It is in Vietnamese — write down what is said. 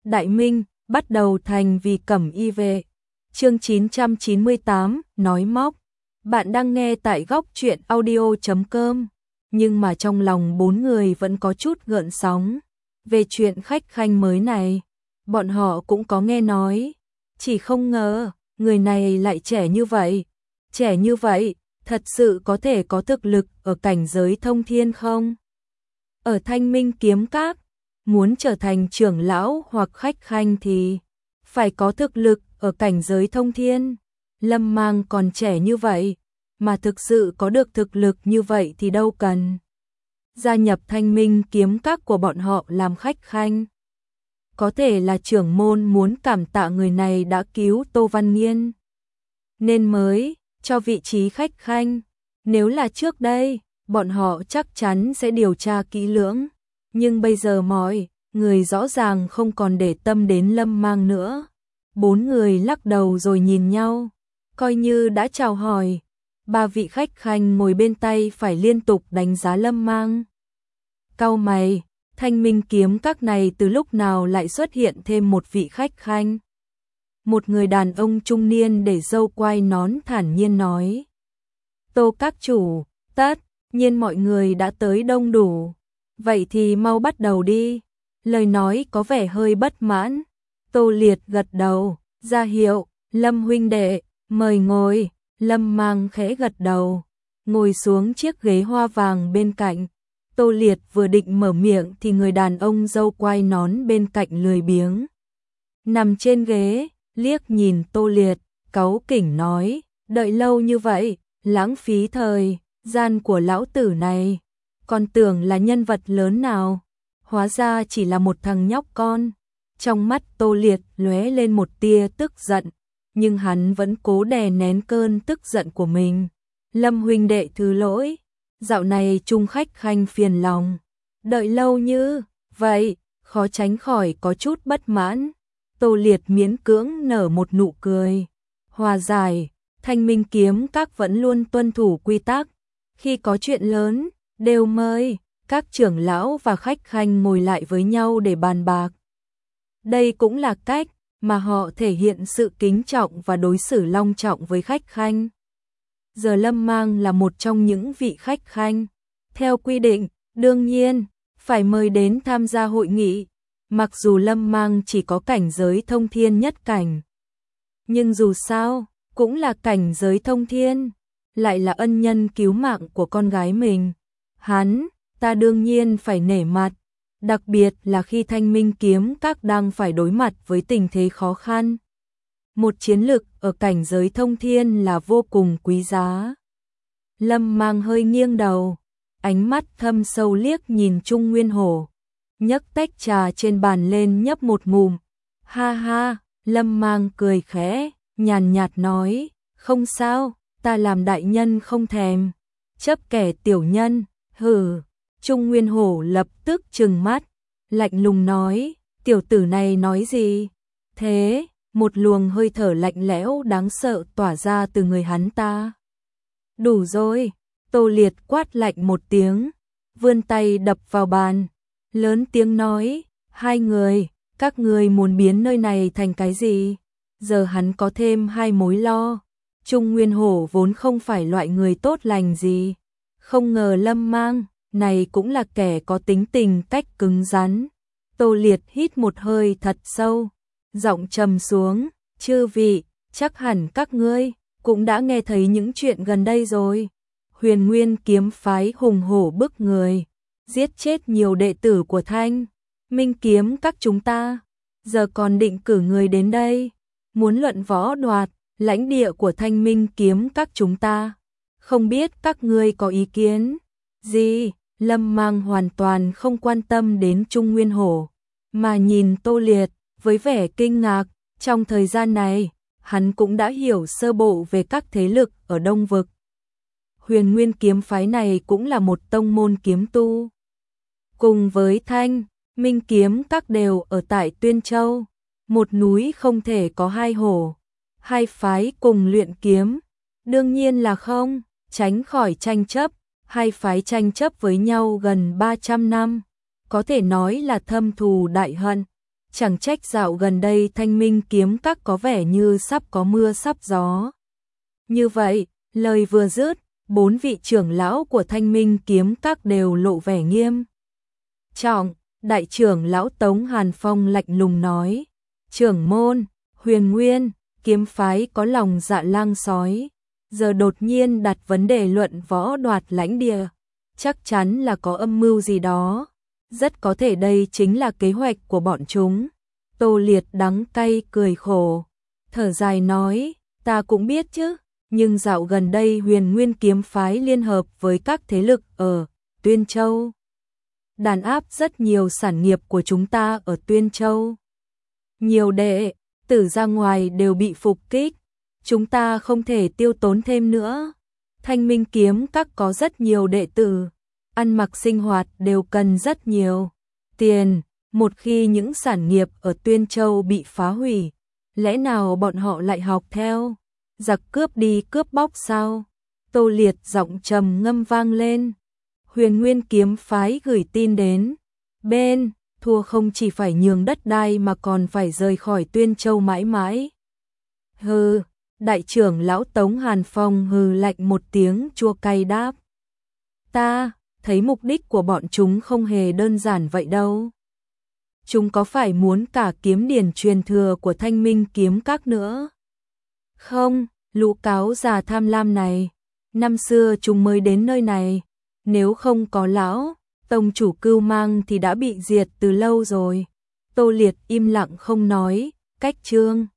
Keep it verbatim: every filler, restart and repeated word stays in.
Đại Minh, bắt đầu thành vì cẩm y vệ. Chương chín trăm chín mươi tám, nói móc. Bạn đang nghe tại góc truyện audio chấm com, nhưng mà trong lòng bốn người vẫn có chút gợn sóng. Về chuyện khách khanh mới này, bọn họ cũng có nghe nói, chỉ không ngờ, người này lại trẻ như vậy. Trẻ như vậy, thật sự có thể có thực lực ở cảnh giới thông thiên không? Ở Thanh Minh Kiếm Các, muốn trở thành trưởng lão hoặc khách khanh thì phải có thực lực ở cảnh giới thông thiên. Lâm Mang còn trẻ như vậy, mà thực sự có được thực lực như vậy thì đâu cần gia nhập Thanh Minh Kiếm Các của bọn họ làm khách khanh. Có thể là trưởng môn muốn cảm tạ người này đã cứu Tô Văn Nghiên, nên mới cho vị trí khách khanh. Nếu là trước đây, bọn họ chắc chắn sẽ điều tra kỹ lưỡng. Nhưng bây giờ mọi người rõ ràng không còn để tâm đến Lâm Mang nữa. Bốn người lắc đầu rồi nhìn nhau, coi như đã chào hỏi. Ba vị khách khanh ngồi bên tay phải liên tục đánh giá Lâm Mang. Cau mày, Thanh Minh Kiếm Các này từ lúc nào lại xuất hiện thêm một vị khách khanh? Một người đàn ông trung niên để râu quai nón thản nhiên nói. Tô các chủ, tất nhiên mọi người đã tới đông đủ. Vậy thì mau bắt đầu đi. Lời nói có vẻ hơi bất mãn. Tô Liệt gật đầu, ra hiệu, Lâm huynh đệ, mời ngồi. Lâm Mang khẽ gật đầu, ngồi xuống chiếc ghế hoa vàng bên cạnh. Tô Liệt vừa định mở miệng thì người đàn ông râu quai nón bên cạnh lười biếng nằm trên ghế, liếc nhìn Tô Liệt, cáu kỉnh nói, đợi lâu như vậy, lãng phí thời gian của lão tử này, còn tưởng là nhân vật lớn nào, hóa ra chỉ là một thằng nhóc con. Trong mắt Tô Liệt lóe lên một tia tức giận, nhưng hắn vẫn cố đè nén cơn tức giận của mình. Lâm huynh đệ thứ lỗi, dạo này trung khách khanh phiền lòng, đợi lâu như vậy, khó tránh khỏi có chút bất mãn. Tô Liệt miễn cưỡng nở một nụ cười, hòa giải. Thanh Minh Kiếm Các vẫn luôn tuân thủ quy tắc, khi có chuyện lớn, đều mời các trưởng lão và khách khanh ngồi lại với nhau để bàn bạc. Đây cũng là cách mà họ thể hiện sự kính trọng và đối xử long trọng với khách khanh. Giờ Lâm Mang là một trong những vị khách khanh. Theo quy định, đương nhiên, phải mời đến tham gia hội nghị. Mặc dù Lâm Mang chỉ có cảnh giới thông thiên nhất cảnh, nhưng dù sao, cũng là cảnh giới thông thiên, lại là ân nhân cứu mạng của con gái mình. Hắn, ta đương nhiên phải nể mặt, đặc biệt là khi Thanh Minh Kiếm Các đang phải đối mặt với tình thế khó khăn. Một chiến lực ở cảnh giới thông thiên là vô cùng quý giá. Lâm Mang hơi nghiêng đầu, ánh mắt thâm sâu liếc nhìn Trung Nguyên Hổ, nhấc tách trà trên bàn lên nhấp một ngụm. Ha ha, Lâm Mang cười khẽ, nhàn nhạt nói, không sao, ta làm đại nhân không thèm chấp kẻ tiểu nhân, hừ. Trung Nguyên Hổ lập tức trừng mắt, lạnh lùng nói, tiểu tử này nói gì? Thế, một luồng hơi thở lạnh lẽo đáng sợ tỏa ra từ người hắn ta. Đủ rồi, Tô Liệt quát lạnh một tiếng, vươn tay đập vào bàn, lớn tiếng nói, hai người, các người muốn biến nơi này thành cái gì? Giờ hắn có thêm hai mối lo. Trung Nguyên Hổ vốn không phải loại người tốt lành gì, không ngờ Lâm Mang này cũng là kẻ có tính tình cách cứng rắn. Tô Liệt hít một hơi thật sâu, giọng trầm xuống, chư vị, chắc hẳn các ngươi cũng đã nghe thấy những chuyện gần đây rồi. Huyền Nguyên kiếm phái hùng hổ bức người, giết chết nhiều đệ tử của Thanh Minh Kiếm Các chúng ta, giờ còn định cử người đến đây, muốn luận võ đoạt lãnh địa của Thanh Minh Kiếm Các chúng ta. Không biết các ngươi có ý kiến gì? Lâm Mang hoàn toàn không quan tâm đến Trung Nguyên Hổ, mà nhìn Tô Liệt với vẻ kinh ngạc. Trong thời gian này, hắn cũng đã hiểu sơ bộ về các thế lực ở Đông Vực. Huyền Nguyên kiếm phái này cũng là một tông môn kiếm tu, cùng với Thanh Minh Kiếm Các đều ở tại Tuyên Châu. Một núi không thể có hai hổ, hai phái cùng luyện kiếm, đương nhiên là không tránh khỏi tranh chấp. Hai phái tranh chấp với nhau gần ba trăm năm, có thể nói là thâm thù đại hận. Chẳng trách dạo gần đây Thanh Minh kiếm các có vẻ như sắp có mưa sắp gió. Như vậy, lời vừa dứt, bốn vị trưởng lão của Thanh Minh kiếm các đều lộ vẻ nghiêm trọng. Đại trưởng lão Tống Hàn Phong lạnh lùng nói, trưởng môn, Huyền Nguyên kiếm phái có lòng dạ lang sói, giờ đột nhiên đặt vấn đề luận võ đoạt lãnh địa, chắc chắn là có âm mưu gì đó, rất có thể đây chính là kế hoạch của bọn chúng. Tô Liệt đắng cay cười khổ, thở dài nói, ta cũng biết chứ, nhưng dạo gần đây Huyền Nguyên kiếm phái liên hợp với các thế lực ở Tuyên Châu, đàn áp rất nhiều sản nghiệp của chúng ta ở Tuyên Châu. Nhiều đệ tử ra ngoài đều bị phục kích, chúng ta không thể tiêu tốn thêm nữa. Thanh Minh kiếm các có rất nhiều đệ tử, ăn mặc sinh hoạt đều cần rất nhiều tiền, một khi những sản nghiệp ở Tuyên Châu bị phá hủy, lẽ nào bọn họ lại học theo giặc cướp đi cướp bóc sao? Tô Liệt giọng trầm ngâm vang lên. Huyền Nguyên kiếm phái gửi tin đến bên, thua không chỉ phải nhường đất đai mà còn phải rời khỏi Tuyên Châu mãi mãi. Hừ, đại trưởng lão Tống Hàn Phong hừ lạnh một tiếng chua cay đáp. Ta thấy mục đích của bọn chúng không hề đơn giản vậy đâu. Chúng có phải muốn cả kiếm điển truyền thừa của Thanh Minh kiếm các nữa? Không, lũ cáo già tham lam này, năm xưa chúng mới đến nơi này, nếu không có lão tông chủ Cưu Mang thì đã bị diệt từ lâu rồi. Tô Liệt im lặng không nói, cách chương